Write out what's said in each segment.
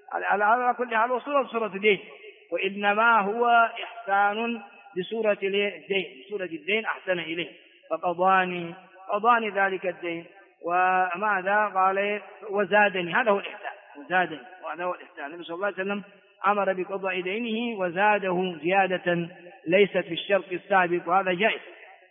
على كل حال وصورة صورة الدين، وإنما هو إحسان بصورة الدين، بصورة الدين أحسن إليه فقضاني ذلك الدين. وماذا قال وزادني، هذا هو الإحسان، وزادني، وهذا هو الإحسان. النبي صلى الله عليه وسلم أمر بقضاء دينه وزاده زيادة ليست في الشرط السابق، وهذا جائز.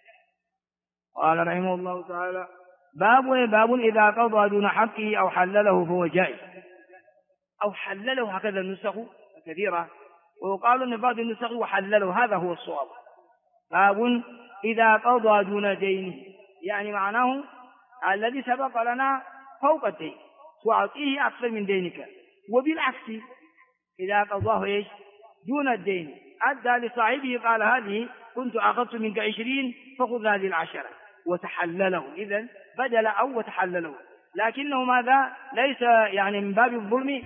قال رحمه الله تعالى باب إذا قضى دون حقه أو حلله فهو جائز، أو حلله، هكذا النسخ كثيرة، وقالوا أن بعض النسخ وحلله، هذا هو الصواب. باب إذا قضى دون دينه، يعني معناه الذي سبق لنا فوق الدين تعطيه أكثر من دينك، وبالعكس إذا قضاه إيش دون الدين أدى لصاحبه قال هذه كنت أخذت منك 20 فخذ هذه 10 وتحلله، إذن بدل أو وتحلله، لكنه ماذا ليس يعني من باب الظلم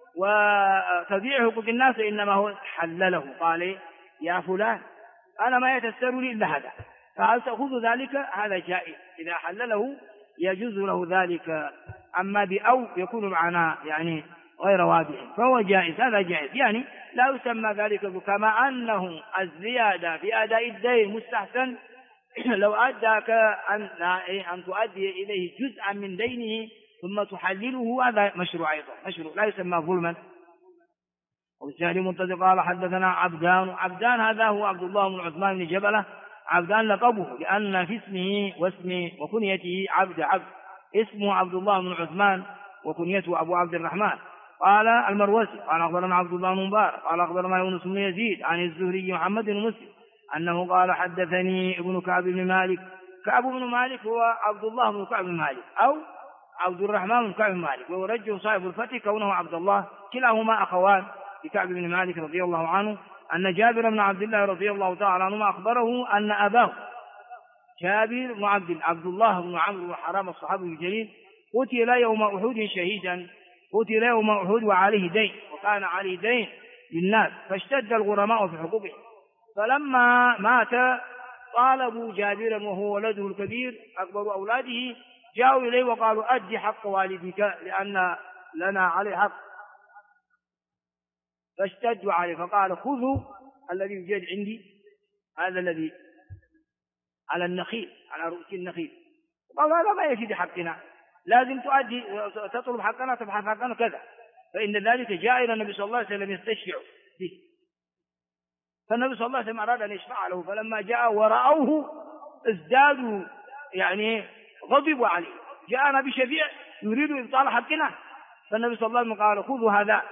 وتضييع حقوق الناس، إنما هو حلله، قال يا فلان أنا ما يتسر لي إلا هذا، فهل تأخذ ذلك؟ هذا جائز، إذا حلله يجوز له ذلك. أما بأو يكون معنا يعني غير واضح فهو جائز، هذا جائز، يعني لا يسمى ذلك، كما أنه الزيادة في أداء الدين مستحسن لو أداك أن تؤدي إليه جزءا من دينه ثم تحلله، هذا مشروع أيضا، مشروع لا يسمى ظلما. وبالتالي منتظر قال حدثنا عبدان هذا هو عبد الله بن عثمان بن جبلة، عبدان لقبه لأن في اسمه واسم وكنيته عبد، اسمه عبد الله بن عثمان وكنيته أبو عبد الرحمن. قال المروزي قال أخبرنا عبد الله بن مبارك قال أخبرنا يونس بن يزيد عن الزهري محمد بن مسلم أنه قال حدثني ابن كعب بن مالك. كعب بن مالك هو عبد الله بن كعب بن مالك أو عبد الرحمن بن كعب بن مالك، وهو رجل صاحب الفتح كونه عبد الله، كلاهما أخوان لكعب بن مالك رضي الله عنه، أن جابر بن عبد الله رضي الله تعالى عنهما أخبره أن أباه جابر بن عبد الله بن عمرو بن حرام الصحابي الجليل قتل يوم أحد شهيدا، قتل يوم أحد وعليه دين، وكان عليه دين للناس، فاشتد الغرماء في حقوقه، فلما مات طالبوا جابرا وهو ولده الكبير أكبر أولاده، جاءوا إليه وقالوا أدي حق والدك لأن لنا عليه حق، فاشتدوا عليه، فقال خذوا الذي يوجد عندي، هذا الذي على النخيل، على رؤوس النخيل، قالوا هذا ما يفيد حقنا، لازم تؤدي تطلب حقنا تبحث حقنا كذا، فإن ذلك جاء إلى النبي صلى الله عليه وسلم يستشفع به، فالنبي صلى الله عليه وسلم أراد أن يشفع له، فلما جاء ورأوه ازدادوا يعني غضبوا عليه، جاءنا بشفيع يريد إبطال حقنا، فالنبي صلى الله عليه وسلم قال خذوا هذا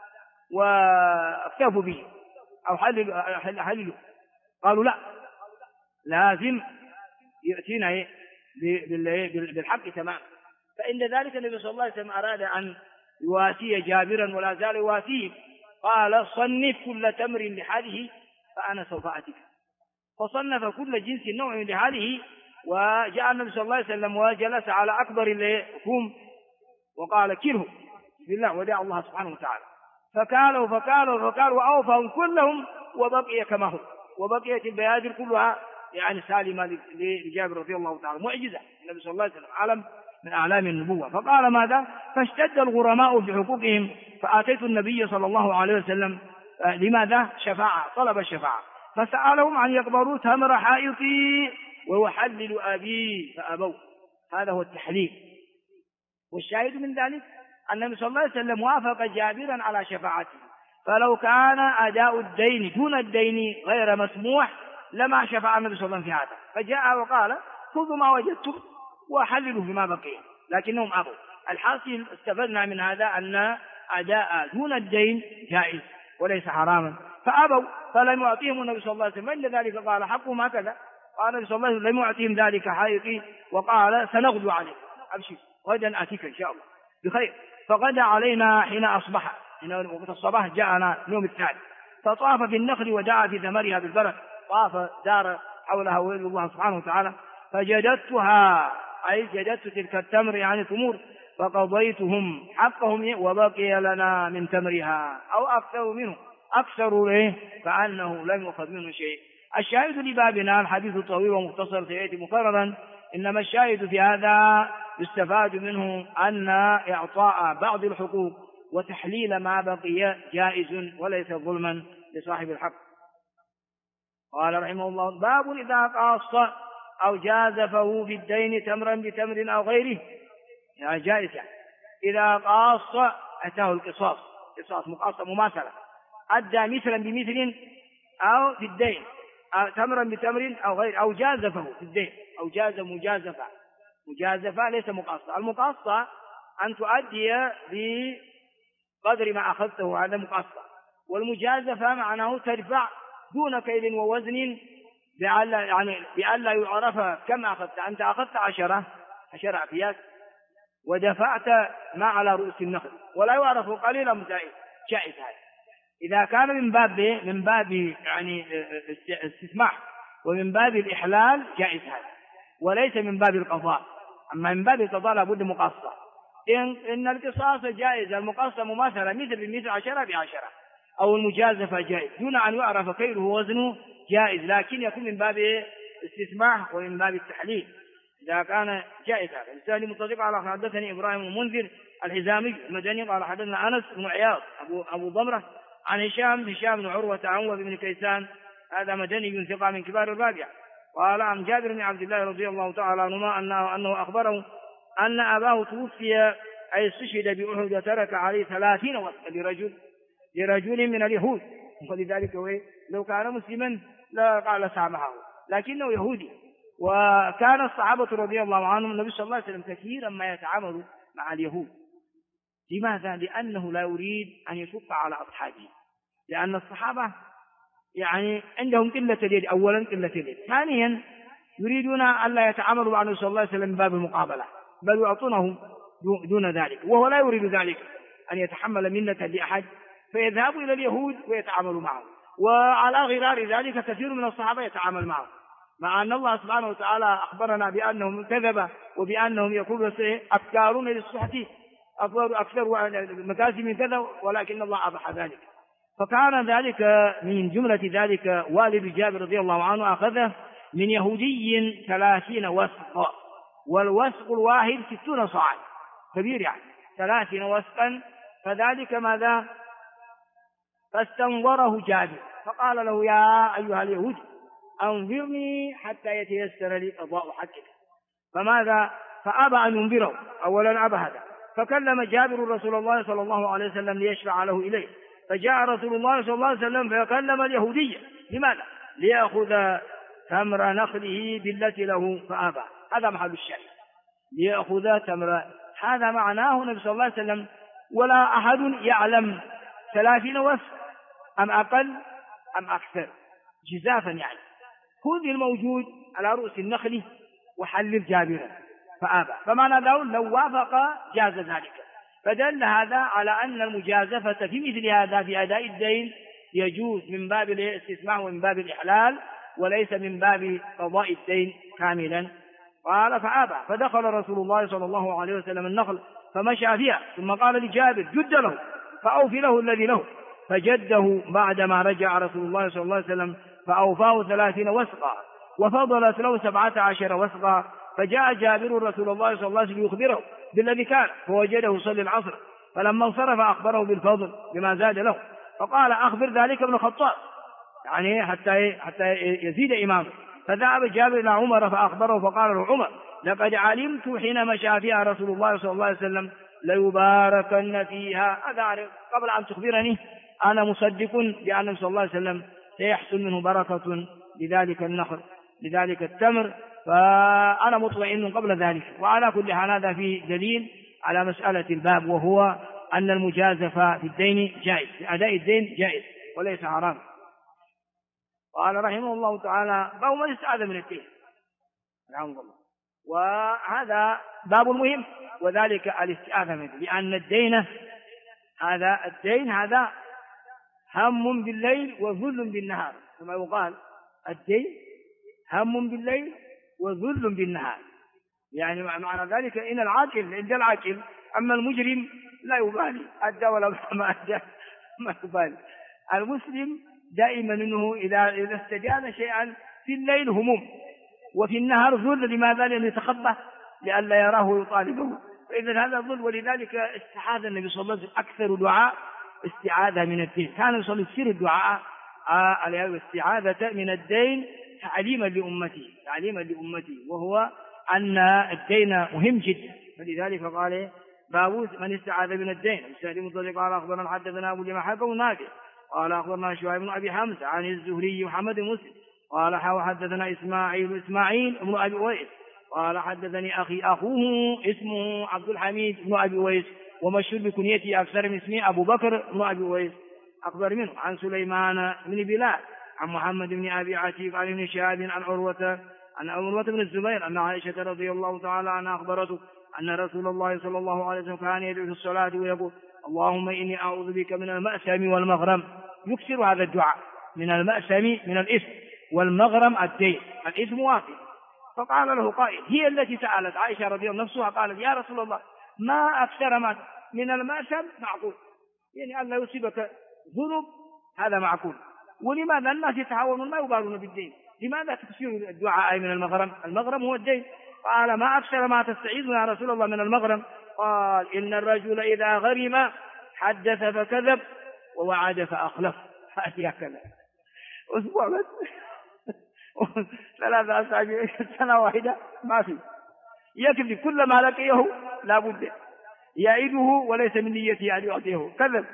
واكتفوا به أو حللوا، قالوا لا لازم يأتينا بالحق تمام، فإن ذلك النبي صلى الله عليه وسلم أراد أن يواسي جابرا ولا زال يواسيه، قال صنف كل تمر لحاله فأنا سوف أتيك، فصنف كل جنس نوع لحاله، وجاء النبي صلى الله عليه وسلم وجلس على أكبر الكوم وقال كله بسم الله ودع الله سبحانه وتعالى، فكالوا وأوفهم كلهم وبقي كما هو، وبقيت البيادر كلها يعني سالمة لجابر رضي الله تعالى، معجزة النبي صلى الله عليه وسلم، علم من أعلام النبوة. فقال ماذا؟ فاشتد الغرماء في حقوقهم، فآتيت النبي صلى الله عليه وسلم لماذا؟ شفاعة، طلب الشفاعة، فسألهم أن يقبروا تمر حائطي ويحلل أبي فأبوا، هذا هو التحليل. والشاهد من ذلك أن النبي صلى الله عليه وسلم وافق جابرا على شفاعته، فلو كان أداء الدين دون الدين غير مسموح لما شفع النبي صلى الله عليه وسلم في هذا، فجاء وقال خذوا ما وجدتم وحللوا فيما بقي، لكنهم أبوا. الحاصل استفدنا من هذا أن أداء دون الدين جائز وليس حراما، فأبوا، فلم يعطيهم النبي صلى الله عليه وسلم، إلا ذلك قال حقهم هكذا، قال النبي صلى الله عليه وسلم لم يعطيهم ذلك حائطي، وقال سنغدو عليك، أبشر غدا أتيك إن شاء الله بخير، فغدا علينا حين أصبح، حين وقت الصباح جاءنا اليوم الثاني، فطاف في النخل ودعا في ثمرها بالبركة، طاف دار حولها ويل الله سبحانه وتعالى، فجددتها أي جددت تلك التمر يعني تمور، فقضيتهم حقهم وبقي لنا من تمرها أو أكثر منه، أكثر له فأنه لم يأخذ منه شيء. الشاهد لبابنا الحديث طويل ومختصر سيأتي مكررا، إنما الشاهد في هذا يستفاد منه أن إعطاء بعض الحقوق وتحليل ما بقي جائز وليس ظلما لصاحب الحق. قال رحمه الله: باب إذا قاص أو جازفه في الدين تمرا بتمر أو غيره، يعني جائز، يعني إذا قاص أتاه القصاص، قصاص مقاصة مماثلة، أدى مثلا بمثل أو في الدين، أو تمرا بتمر أو غير، أو جازفه في الدين، أو جاز مجازفة. مجازفة ليس مقاصة. المقاصة أن تؤدي بقدر ما أخذته، هذا مقاصة. والمجازفة معناه تدفع دون كيل ووزن، بألا يعرف كم أخذت. أنت أخذت 10 أكياس ودفعت ما على رؤوس النخل ولا يعرف قليلا مزائد، جائز هذا. إذا كان من باب يعني استسماح ومن باب الإحلال جائز هذا، وليس من باب القضاء. أما من باب القضاء لابد مقاصة. إن القصاص جائز، المقاصة مماثلة مثل بمثل 10 ب10، أو المجازفة جائز دون أن يعرف كيله ووزنه جائز، لكن يكون من باب استسماح ومن باب التحليل إذا كان جائز هذا. الثاني متصدق على حدثني إبراهيم المنذر الحزامي المدني قال حدثنا أنس بن عياض أبو ضمرة عن هشام بن عروة عن وهب بن كيسان، هذا مدني ثقة من كبار الرابعة. قال عن جابر بن عبد الله رضي الله تعالى عنهما أنه أخبره أن أباه توفي أي استشهد بأحد وترك عليه 30 وثقا لرجل من اليهود، ولذلك لو كان مسلما لا قال سامحه، لكنه يهودي. وكان الصحابة رضي الله عنهم النبي صلى الله عليه وسلم كثيرا ما يتعامل مع اليهود. لماذا؟ لأنه لا يريد أن يشق على أصحابه، لأن الصحابة يعني عندهم قلة اليد، أولا قلة اليد، ثانيا يريدون أن لا يتعاملوا مع النبي صلى الله عليه وسلم من باب المقابلة، بل يعطونه دون ذلك، وهو لا يريد ذلك أن يتحمل منة لأحد، فيذهب إلى اليهود ويتعامل معهم. وعلى غرار ذلك كثير من الصحابة يتعامل معهم، مع أن الله سبحانه وتعالى أخبرنا بأنهم كذبة وبأنهم يقولون أفكارون للصحة أكثر مكاسب من كذا، ولكن الله أباح ذلك. فكان ذلك من جملة ذلك والد جابر رضي الله عنه أخذه من يهودي 30 وثقا، والوثق الواحد 60 صاعا، كبير يعني 30 وثقا. فذلك ماذا؟ فاستنظره جابر فقال له: يا أيها اليهود أنظرني حتى يتيسر لي قضاء حقك. فماذا؟ فأبى أن ينظره، أولا أبى هذا. فكلم جابر رسول الله صلى الله عليه وسلم ليشفع له إليه، فجاء رسول الله صلى الله عليه وسلم فكلم اليهودية. لماذا؟ ليأخذ تمر نخله بالتي له، فأبى. هذا محل الشاهد، ليأخذ تمر. هذا معناه النبي صلى الله عليه وسلم ولا أحد يعلم 30 وثق أم أقل أم أكثر، جزافا يعني. خذ الموجود على رؤوس النخل وحلل جابرا، فأبى. فمعنى لو وافق جاز ذلك. فدل هذا على أن المجازفة في مثل هذا في أداء الدين يجوز من باب الاستسماح ومن باب الإحلال، وليس من باب قضاء الدين كاملا. قال: فأبى. فدخل رسول الله صلى الله عليه وسلم النخل فمشى فيها، ثم قال لجابر: جد له فأوفي له الذي له. فجده بعدما رجع رسول الله صلى الله عليه وسلم فأوفاه 30 وثقا، وفضلت له 17 وثقا. فجاء جابر رسول الله صلى الله عليه وسلم يخبره بالذي كان، فوجده يصلي العصر، فلما انصرف أخبره بالفضل بما زاد له، فقال: أخبر ذلك ابن الخطاب، يعني حتى يزيد إمامه. فذهب جابر إلى عمر فأخبره، فقال له عمر: لقد علمت حين مشى فيها رسول الله صلى الله عليه وسلم ليباركن فيها. هذا قبل أن تخبرني أنا مصدق بأن صلى الله عليه وسلم سيحصل منه بركة لذلك النخل لذلك التمر، فأنا مطمئن قبل ذلك. وعلى كل حال هذا فيه دليل على مسألة الباب، وهو أن المجازفة في الدين جائز، في أداء الدين جائز وليس حرام. قال رحمه الله تعالى: باب من استعاذ من الدين. الحمد لله. وهذا باب مهم، وذلك الاستعاذة منه، لأن الدين هذا هم بالليل وذل بالنهار، كما يقال الدين هم بالليل وذل بالنهار. يعني معنى ذلك إن العاقل عند العاقل، أما المجرم لا يبالي، أدى ولا ما أدى ما يبالي. المسلم دائما أنه إذا استدان شيئا في الليل هموم، وفي النهار ذل. لماذا؟ لأنه يتخبى لئلا يراه يطالبه، فإذا هذا ظلم. ولذلك استعاذ النبي صلى الله عليه وسلم أكثر دعاء استعاذة من الدين، كان يصلي يكثر الدعاء الاستعاذة من الدين تعليما لأمته، وهو أن الدين مهم جدا. فلذلك قال باب من استعاذ من الدين. قال أخبرنا حدثنا أبو جماعة ونافع قال أخبرنا شعيب بن أبي حمزة عن الزهري محمد مسلم قال حدثنا إسماعيل بن أبي ويس قال حدثني أخوه اسمه عبد الحميد بن أبي ويس ومشهور بكنيته أكثر من اسمه أبو بكر بن أبي ويس أكبر منه، عن سليمان بن بلال عن محمد بن أبي عتيق عن ابن شهاب عن عروة بن الزبير أن عائشة رضي الله تعالى عنها أخبرته أن رسول الله صلى الله عليه وسلم كان يدعو في الصلاة ويقول اللهم إني أعوذ بك من المأثم والمغرم. يكثر هذا الدعاء من المأثم من الإثم والمغرم الدين، الإثم واقع. فقال له قائل، هي التي سألت عائشة رضي الله نفسها قالت يا رسول الله ما أكثر ما من المأثم معقول، يعني أن لا يصيبك ذنوب هذا معقول، ولماذا الناس يتعاونون ما يبالون بالدين، لماذا تكثر الدعاء من المغرم؟ المغرم هو الدين. قال ما أكثر ما تستعيذ يا رسول الله من المغرم؟ قال إن الرجل إذا غرم حدث فكذب ووعد فأخلف. هكذا أسبوع بس 3 أسابيع سنة واحدة ما في، يكذب كل ما لقيه لا بد يعيده وليس من نيته أن يعطيه، كذب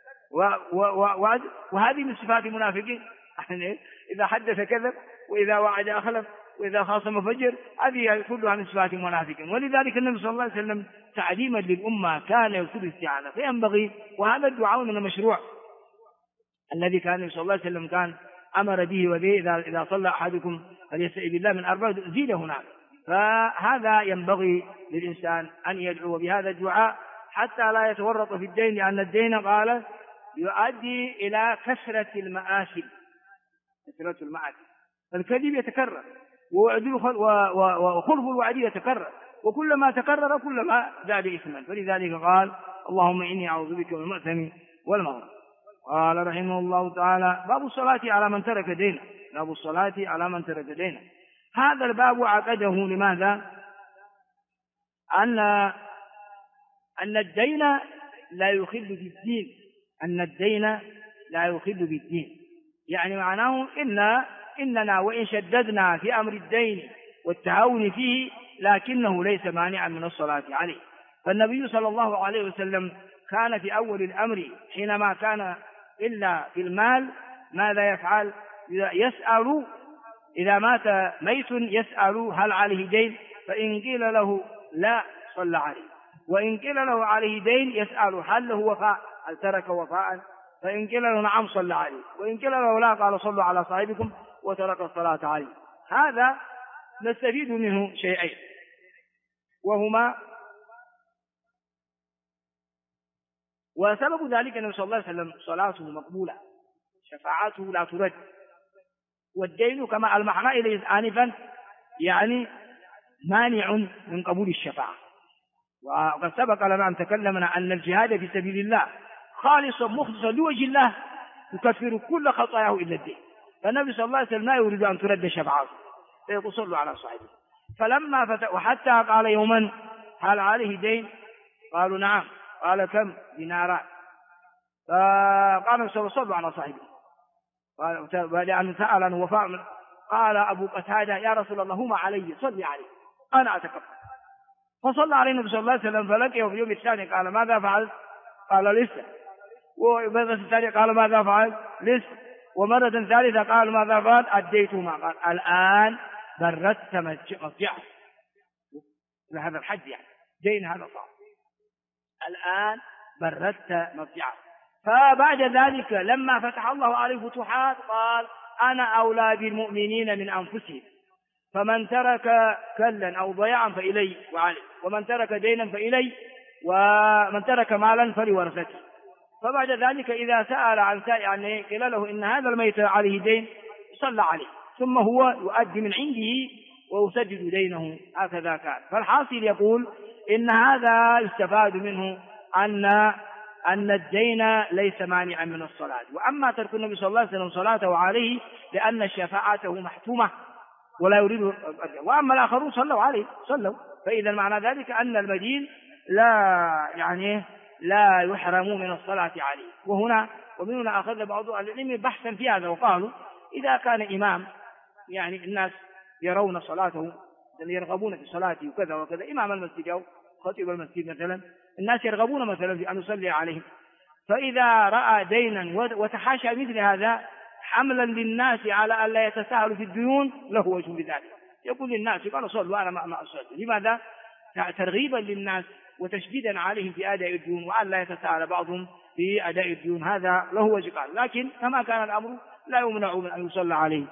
وهذه من صفات المنافقين، إذا حدث كذب وإذا وعد أخلف وإذا خاصم فجر، هذه كلها من صفات المنافقين. ولذلك النبي صلى الله عليه وسلم تعليما للأمة كان يكثر الاستعانة، فينبغي، وهذا الدعاء من المشروع الذي كان النبي صلى الله عليه وسلم كان أمر به، وبه إذا صلى أحدكم فليستعذ بالله من 4 زيد هناك. فهذا ينبغي للإنسان أن يدعو بهذا الدعاء حتى لا يتورط في الدين، لأن الدين قال يؤدي إلى كثرة المآثم. الكذب يتكرر وخلف الوعد يتكرر، وكلما تكرر كلما زاد إثما. فلذلك قال اللهم إني أعوذ بك من المأثم والمغرم. قال رحمه الله تعالى باب الصلاة على من ترك دينه. باب الصلاة على من ترك دينه. هذا الباب عقده لماذا؟ أن الدين لا يخل بالدين، أن الدين لا يخل بالدين، يعني معناه إننا وإن شددنا في أمر الدين والتعاون فيه لكنه ليس مانعا من الصلاة عليه. فالنبي صلى الله عليه وسلم كان في أول الأمر حينما كان إلا في المال ماذا يفعل؟ يسأل إذا مات ميت يسأل هل عليه دين، فإن قيل له لا صلى عليه، وإن قيل له عليه دين يسأل هل له وفاء، هل ترك وفاء، فإن قيل له نعم صلى عليه، وإن قيل له لا قال صلوا على صاحبكم وترك الصلاة عليه. هذا نستفيد منه شيئين، وهما وسبب ذلك أن صلى الله عليه وسلم صلاته مقبولة، شفاعته لا ترد، والدين كما ألمحنا إليه آنفا يعني مانع من قبول الشفاعة. وقد سبق لنا أن تكلمنا أن الجهاد في سبيل الله خالصا مخلصا لوجه الله يكفر كل خطاياه إلا الدين. فالنبي صلى الله عليه وسلم لا يريد أن ترد شفاعته، فيقول صلوا على صاحبه. فلما وحتى قال يوما هل عليه دين؟ قالوا نعم. قال كم؟ ديناران. فقال صلوا على صاحبه. قال لأن سأل عن وفاء. قال أبو قتادة يا رسول الله هما علي صلي عليه أنا أتكفل. فصلى عليه النبي صلى الله عليه وسلم، فلقيه في اليوم الثاني قال ماذا فعلت؟ قال لسه. ومرة الثانية قال ماذا فعلت؟ لسه. ومرة ثالثة قال ماذا فعلت؟ أديتهما. قال الآن بردت مضجعه. لهذا الحج يعني دين هذا صعب. الآن بردت مضجعه. فبعد ذلك لما فتح الله عليه فتوحات قال أنا أولى بالمؤمنين من أنفسهم، فمن ترك كلا أو ضياعا فإلي وعلي، ومن ترك دينا فإلي، ومن ترك مالا فلورثته. فبعد ذلك إذا سأل عن يعني قيل له إن هذا الميت عليه دين صلى عليه، ثم هو يؤدي من عنده ويسدد دينه. هكذا كان. فالحاصل يقول إن هذا يستفاد منه أن الدين ليس مانعا من الصلاة. وأما ترك النبي صلى الله عليه وسلم صلاته عليه لأن شفاعته محتومة ولا يريد. وأما الآخرون صلوا عليه صلوا. فإذا معنى ذلك أن المدين لا يحرموا من الصلاة عليه. ومن هنا أخذ بعض أهل العلم بحثا في هذا، وقالوا إذا كان إمام الناس يرون صلاته، يرغبون في صلاته وكذا وكذا، إمام المسجد أو خطيب المسجد مثلا، الناس يرغبون مثلا في أن يصلي عليهم، فإذا رأى دينا وتحاشى مثل هذا حملا للناس على أن لا يتساهلوا في الديون له وجه بذلك، يقول للناس قالوا صلوا أنا ما أصلي. لماذا؟ ترغيبا للناس وتشديدا عليهم في أداء الديون، وأن لا يتساهل بعضهم في أداء الديون، هذا له وجه. قال لكن كما كان الأمر لا يمنع من أن يصلى عليه.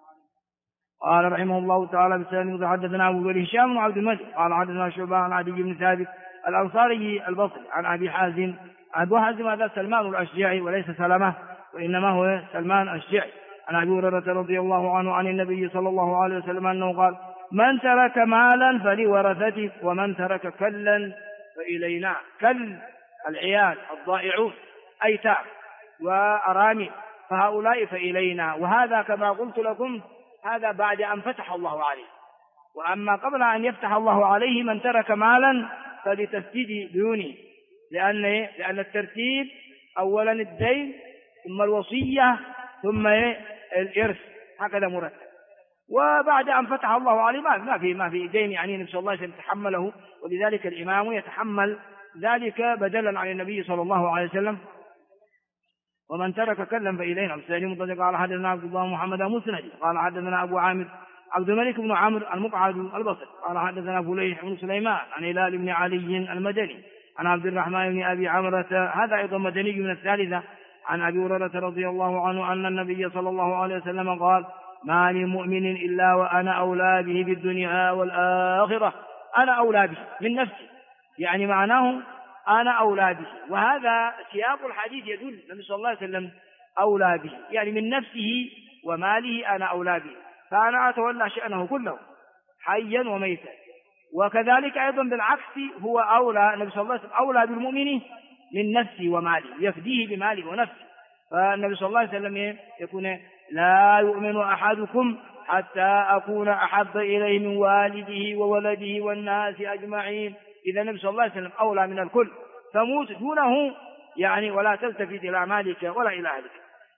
قال رحمه الله تعالى بسنده حدثنا أبو بكر هشام وعبد الملك قال حدثنا شعبة عن عدي بن ثابت الأنصاري البصري عن أبي حازم. أبو حازم هذا سلمان الأشجعي وليس سلمة، وإنما هو سلمان الأشجعي. عن أبي هريرة رضي الله عنه عن النبي صلى الله عليه وسلم أنه قال: من ترك مالا فلورثته، ومن ترك كلا فإلينا. كل العيال الضائعون أيتام وأرامل، فهؤلاء فإلينا. وهذا كما قلت لكم هذا بعد أن فتح الله عليه، وأما قبل أن يفتح الله عليه من ترك مالا فلتسديد ديونه، لأن الترتيب أولا الدين ثم الوصية ثم الإرث، هكذا مرتب. وبعد أن فتح الله عليه ما في دين نسأل الله أن يتحمله، ولذلك الإمام يتحمل ذلك بدلا عن النبي صلى الله عليه وسلم. ومن ترك كلا فإلينا. مسلم مطلق قال حدثنا عبد الله محمد مسند قال حدثنا أبو عامر عبد الملك بن عمرو المقعد البصري قال حدثنا فليح بن سليمان عن هلال بن علي المدني عن عبد الرحمن بن أبي عمرة، هذا أيضا مدني من الثالثة، عن أبي هريرة رضي الله عنه أن النبي صلى الله عليه وسلم قال: ما لمؤمن إلا وأنا أولى به بالدنيا والآخرة. أنا أولى به من نفسي، معناه أنا أولى به، وهذا سياق الحديث يدل النبي صلى الله عليه وسلم أولى به، من نفسه وماله أنا أولى به، فأنا أتولى شأنه كله حيا وميتا. وكذلك أيضا بالعكس هو أولى، النبي صلى الله عليه وسلم أولى بالمؤمن من نفسه وماله، يفديه بماله ونفسه. فالنبي صلى الله عليه وسلم يكون: لا يؤمن أحدكم حتى أكون أحب إليه من والده وولده والناس أجمعين. إذا النبي صلى الله عليه وسلم أولى من الكل، فموت دونه ولا تلتفت إلى مالك ولا إلى أهلك.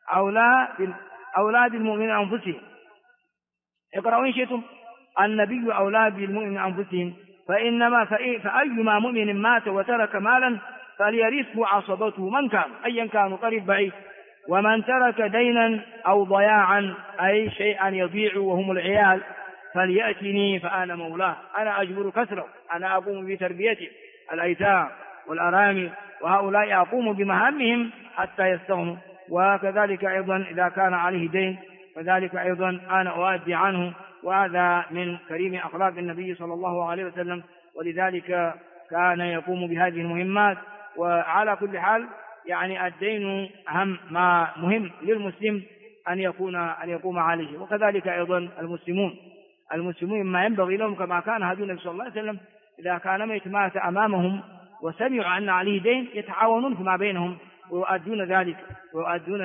أولى بالمؤمنين أنفسهم. اقرأوا إن شئتم: النبي أولى بالمؤمنين أنفسهم فأيما مؤمن مات وترك مالا فليرثه عصبته من كان، أيا كان قريب بعيد. ومن ترك دينا أو ضياعا أي شيئا يضيع وهم العيال فليأتني فأنا مولاه، أنا أجبر كسره، أنا أقوم بتربيته الأيتام والأرامل، وهؤلاء أقوم بمهامهم حتى يستغنوا. وكذلك أيضا إذا كان عليه دين فذلك أيضا أنا أؤدي عنه، وهذا من كريم أخلاق النبي صلى الله عليه وسلم، ولذلك كان يقوم بهذه المهمات. وعلى كل حال الدين أهم ما مهم للمسلم أن يقوم عليه. وكذلك أيضا المسلمون ما ينبغي لهم كما كان هدي النبي صلى الله عليه وسلم إذا كان ميت مات أمامهم وسمعوا أن عليه دين يتعاونون فيما بينهم ويؤدون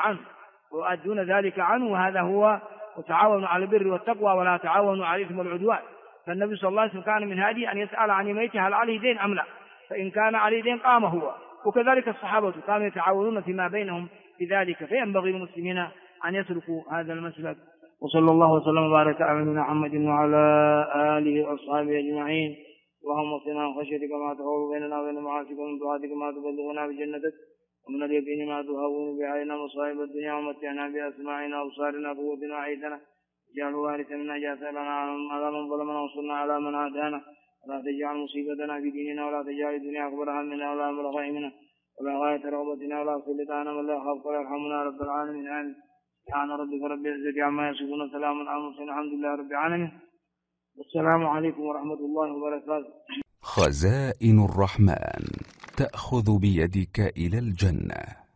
ذلك عنه، وهذا هو: وتعاونوا على البر والتقوى ولا تعاونوا على الإثم والعدوان. فالنبي صلى الله عليه وسلم كان من هذه أن يسأل عن ميته هل عليه دين أم لا، فإن كان عليه دين قام هو. وكذلك الصحابة كانوا يتعاونون فيما بينهم بذلك، فينبغي للمسلمين أن يسلكوا هذا المسلك. وصلى الله وسلم وبارك على نبينا محمد وعلى آله وأصحابه أجمعين. اللهم اغفرنا خشيتك ما تحول بيننا وبين معاصيك، ومن طاعتك ما تبلغنا بجنتك، ومن اليقين ما تهون به علينا مصائب الدنيا، ومتعنا بأسماعنا وأبصارنا وقوتنا وحيدنا، اجعل الوارث منا، اجعل ثأرنا على من ظلمنا، وانصرنا على من عادانا، ولا تجعل مصيبتنا في ديننا، ولا تجعل الدنيا أكبر همنا ولا مبلغ علمنا ولا غاية رغبتنا، ولا تسلط علينا من لا يخافك ولا يرحمنا رب العالمين. آمين. سبحان ربك رب العزة عما يصفون وسلام على المرسلين الحمد لله رب العالمين. والسلام عليكم ورحمة الله وبركاته. خزائن الرحمن تأخذ بيدك إلى الجنة.